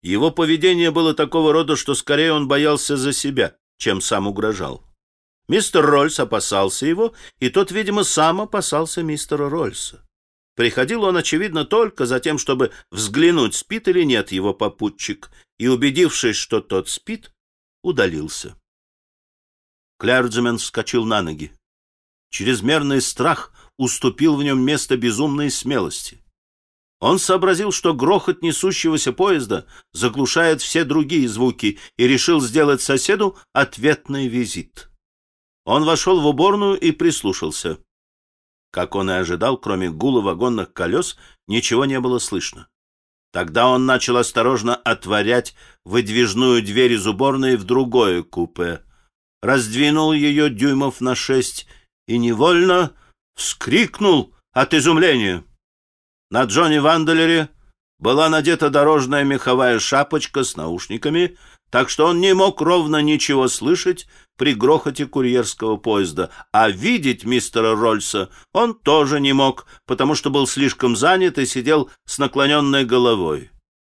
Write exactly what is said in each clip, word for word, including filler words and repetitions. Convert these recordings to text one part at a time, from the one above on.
Его поведение было такого рода, что скорее он боялся за себя, чем сам угрожал. Мистер Рольс опасался его, и тот, видимо, сам опасался мистера Рольса. Приходил он, очевидно, только за тем, чтобы взглянуть, спит или нет его попутчик, и, убедившись, что тот спит, удалился. Клэрджимен вскочил на ноги. Чрезмерный страх уступил в нем место безумной смелости. Он сообразил, что грохот несущегося поезда заглушает все другие звуки, и решил сделать соседу ответный визит. Он вошел в уборную и прислушался. Как он и ожидал, кроме гула вагонных колес, ничего не было слышно. Тогда он начал осторожно отворять выдвижную дверь из уборной в другое купе, раздвинул ее дюймов на шесть и невольно вскрикнул от изумления. На Джонни Ванделере была надета дорожная меховая шапочка с наушниками, так что он не мог ровно ничего слышать при грохоте курьерского поезда, а видеть мистера Рольса он тоже не мог, потому что был слишком занят и сидел с наклоненной головой.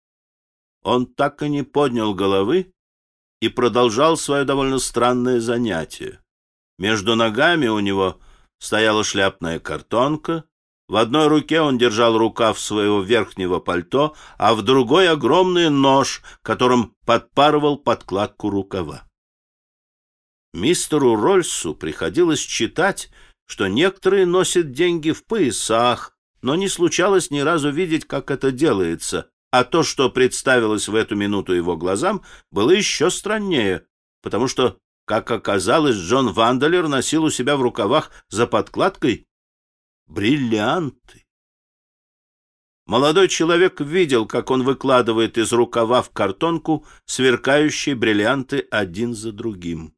Он так и не поднял головы и продолжал свое довольно странное занятие. Между ногами у него стояла шляпная картонка, в одной руке он держал рукав своего верхнего пальто, а в другой — огромный нож, которым подпарывал подкладку рукава. Мистеру Рольсу приходилось читать, что некоторые носят деньги в поясах, но не случалось ни разу видеть, как это делается, а то, что представилось в эту минуту его глазам, было еще страннее, потому что, как оказалось, Джон Ванделер носил у себя в рукавах за подкладкой бриллианты. Молодой человек видел, как он выкладывает из рукава в картонку сверкающие бриллианты один за другим.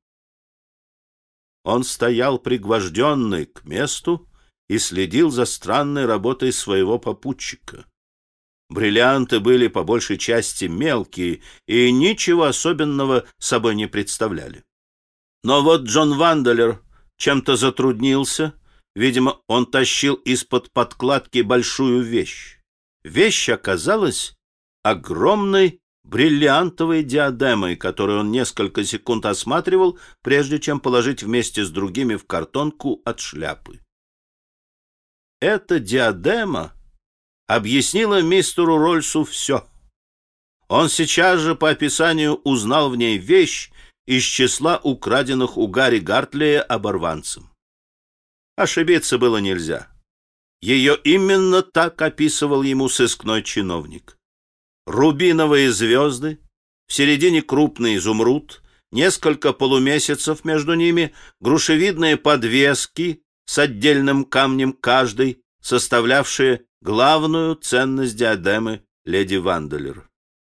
Он стоял пригвожденный к месту и следил за странной работой своего попутчика. Бриллианты были по большей части мелкие и ничего особенного собой не представляли. Но вот Джон Ванделер чем-то затруднился. Видимо, он тащил из-под подкладки большую вещь. Вещь оказалась огромной бриллиантовой диадемой, которую он несколько секунд осматривал, прежде чем положить вместе с другими в картонку от шляпы. Эта диадема объяснила мистеру Рольсу все. Он сейчас же по описанию узнал в ней вещь из числа украденных у Гарри Гартлея оборванцем. Ошибиться было нельзя. Ее именно так описывал ему сыскной чиновник. Рубиновые звезды, в середине крупный изумруд, несколько полумесяцев между ними, грушевидные подвески с отдельным камнем каждой, составлявшие главную ценность диадемы леди Ванделер.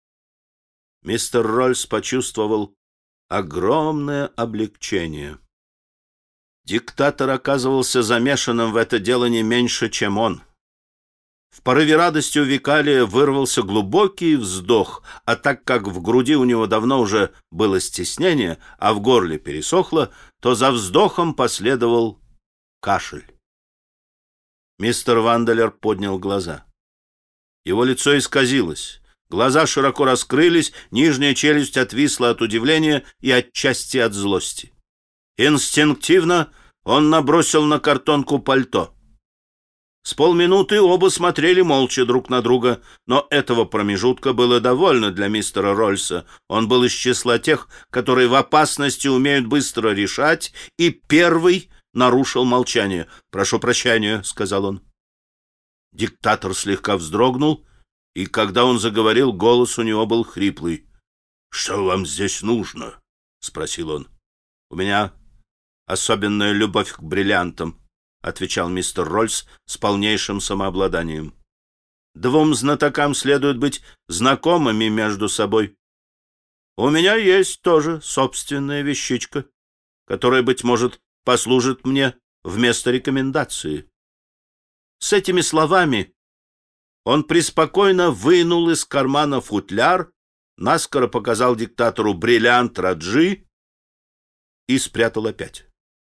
Мистер Рольс почувствовал огромное облегчение. Диктатор оказывался замешанным в это дело не меньше, чем он. В порыве радости у викария вырвался глубокий вздох, а так как в груди у него давно уже было стеснение, а в горле пересохло, то за вздохом последовал кашель. Мистер Ванделер поднял глаза. Его лицо исказилось, глаза широко раскрылись, нижняя челюсть отвисла от удивления и отчасти от злости. Инстинктивно он набросил на картонку пальто. С полминуты оба смотрели молча друг на друга, но этого промежутка было довольно для мистера Рольса. Он был из числа тех, которые в опасности умеют быстро решать, и первый нарушил молчание. «Прошу прощения», — сказал он. Диктатор слегка вздрогнул, и когда он заговорил, голос у него был хриплый. «Что вам здесь нужно?» — спросил он. «У меня особенная любовь к бриллиантам», — отвечал мистер Рольс с полнейшим самообладанием. «Двум знатокам следует быть знакомыми между собой. У меня есть тоже собственная вещичка, которая, быть может, послужит мне вместо рекомендации». С этими словами он преспокойно вынул из кармана футляр, наскоро показал диктатору бриллиант Раджи и спрятал опять.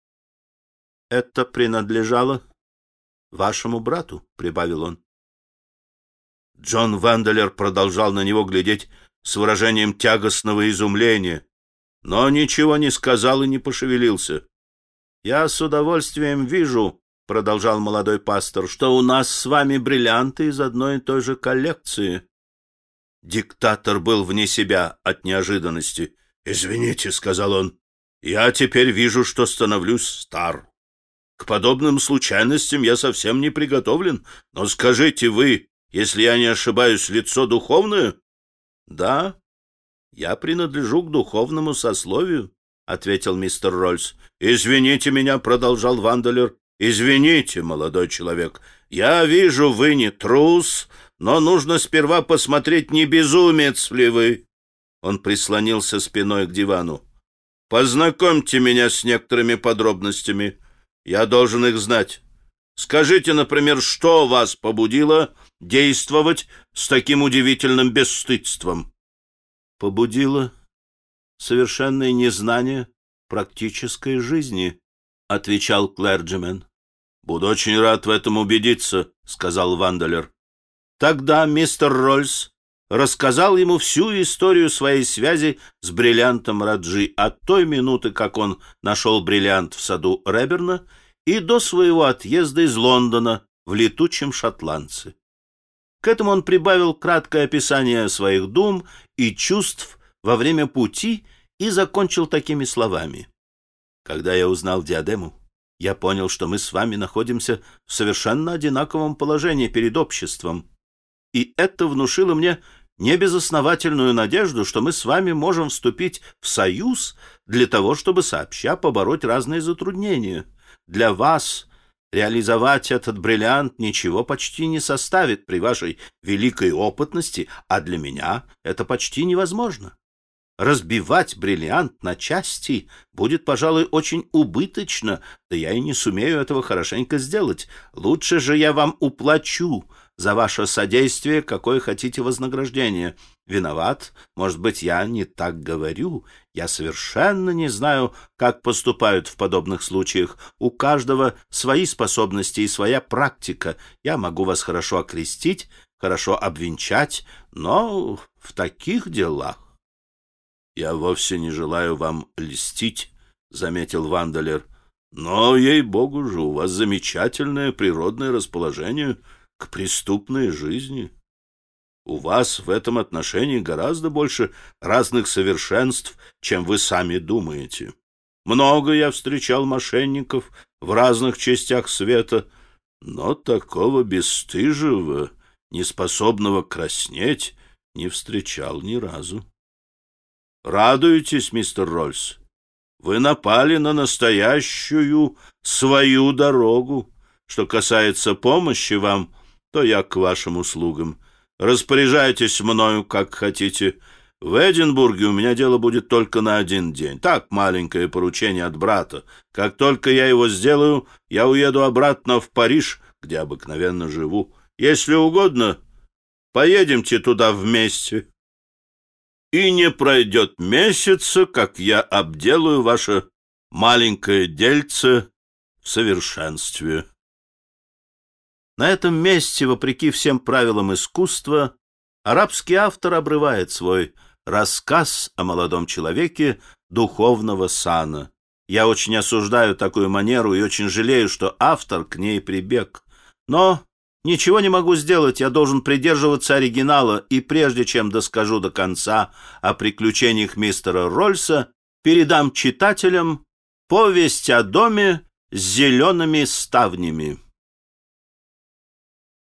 «Это принадлежало вашему брату», — прибавил он. Джон Ванделер продолжал на него глядеть с выражением тягостного изумления, но ничего не сказал и не пошевелился. «Я с удовольствием вижу, — продолжал молодой пастор, — что у нас с вами бриллианты из одной и той же коллекции». Диктатор был вне себя от неожиданности. «Извините, — сказал он, — я теперь вижу, что становлюсь стар. К подобным случайностям я совсем не приготовлен. Но скажите вы, если я не ошибаюсь, лицо духовное?» «Да, я принадлежу к духовному сословию», — ответил мистер Рольс. «Извините меня, — продолжал Ванделер, — извините, молодой человек. Я вижу, вы не трус, но нужно сперва посмотреть, не безумец ли вы». Он прислонился спиной к дивану. «Познакомьте меня с некоторыми подробностями. Я должен их знать. Скажите, например, что вас побудило действовать с таким удивительным бесстыдством?» «Побудило совершенное незнание практической жизни», — отвечал клэрджимен. «Буду очень рад в этом убедиться», — сказал Ванделер. Тогда мистер Рольс рассказал ему всю историю своей связи с бриллиантом Раджи от той минуты, как он нашел бриллиант в саду Реберна, и до своего отъезда из Лондона в летучем шотландце. К этому он прибавил краткое описание своих дум и чувств во время пути и закончил такими словами. «Когда я узнал диадему, я понял, что мы с вами находимся в совершенно одинаковом положении перед обществом, и это внушило мне небезосновательную надежду, что мы с вами можем вступить в союз для того, чтобы сообща побороть разные затруднения. Для вас реализовать этот бриллиант ничего почти не составит при вашей великой опытности, а для меня это почти невозможно. Разбивать бриллиант на части будет, пожалуй, очень убыточно, да я и не сумею этого хорошенько сделать. Лучше же я вам уплачу за ваше содействие, какое хотите вознаграждение. Виноват, может быть, я не так говорю. Я совершенно не знаю, как поступают в подобных случаях. У каждого свои способности и своя практика. Я могу вас хорошо окрестить, хорошо обвенчать, но в таких делах... «Я вовсе не желаю вам льстить», — заметил Ванделер, — «но, ей-богу же, у вас замечательное природное расположение к преступной жизни. У вас в этом отношении гораздо больше разных совершенств, чем вы сами думаете. Много я встречал мошенников в разных частях света, но такого бесстыжего, неспособного краснеть, не встречал ни разу. Радуетесь, мистер Рольс? Вы напали на настоящую свою дорогу. Что касается помощи вам, то я к вашим услугам. Распоряжайтесь мною, как хотите. В Эдинбурге у меня дело будет только на один день. Так, маленькое поручение от брата. Как только я его сделаю, я уеду обратно в Париж, где обыкновенно живу. Если угодно, поедемте туда вместе. И не пройдет месяца, как я обделаю ваше маленькое дельце в совершенстве». На этом месте, вопреки всем правилам искусства, арабский автор обрывает свой рассказ о молодом человеке духовного сана. Я очень осуждаю такую манеру и очень жалею, что автор к ней прибег. Но ничего не могу сделать, я должен придерживаться оригинала, и прежде чем доскажу до конца о приключениях мистера Рольса, передам читателям повесть о доме с зелеными ставнями.